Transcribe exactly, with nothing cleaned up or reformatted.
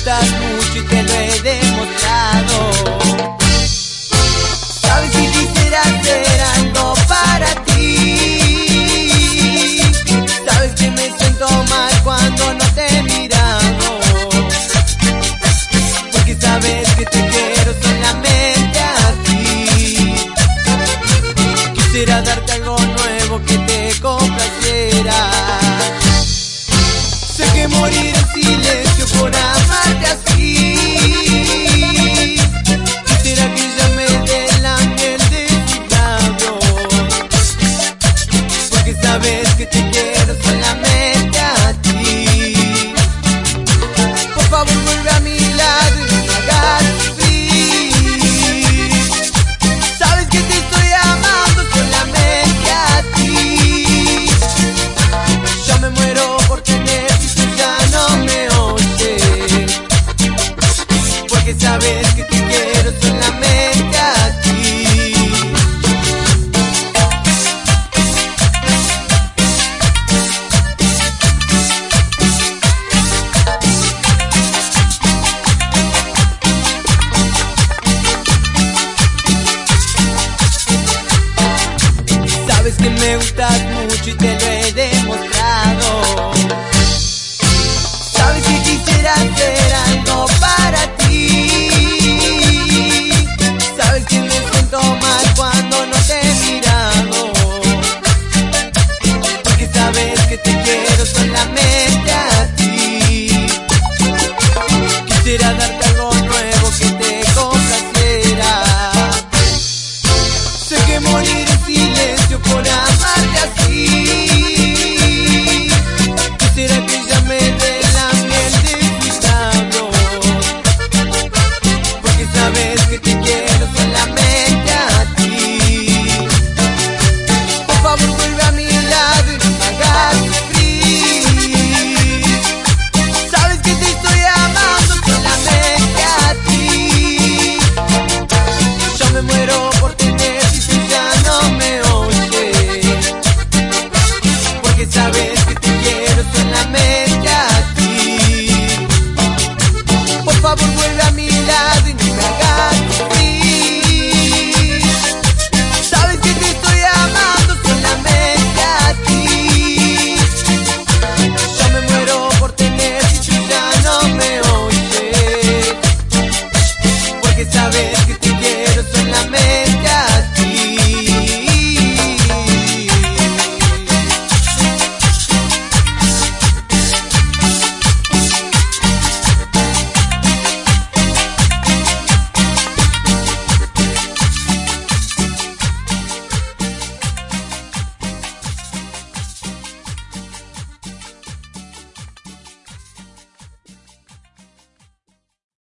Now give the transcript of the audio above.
gustas mucho y te lo he demostrado. Sabes que quisiera hacer algo para ti. Sabes que me siento mal cuando no te he mirado, porque sabes que te quiero solamente a ti. Quisiera darte algo nuevo que te complaciera. Sé que morir en silencio por amarte así. Quisiera que llame del ángel de tus labios, porque sabes que te quiero solamente a ti. Por favor vuelve a mi lado y no me hagas sufrir. Sabes que te estoy amando solamente a ti. Ya me muero por tener y tú ya no me oyes, porque sabes que te quiero solamente a ti. Sabes que me gustas mucho y te lo he demostrado. Sabes que quisiera hacer algo para ti. Sabes que me siento mal cuando no te he mirado, porque sabes que te quiero solamente a ti. Quisiera darte algo nuevo que te complaciera. Sé que morir en silencio por amarte así. Quisiera que llame de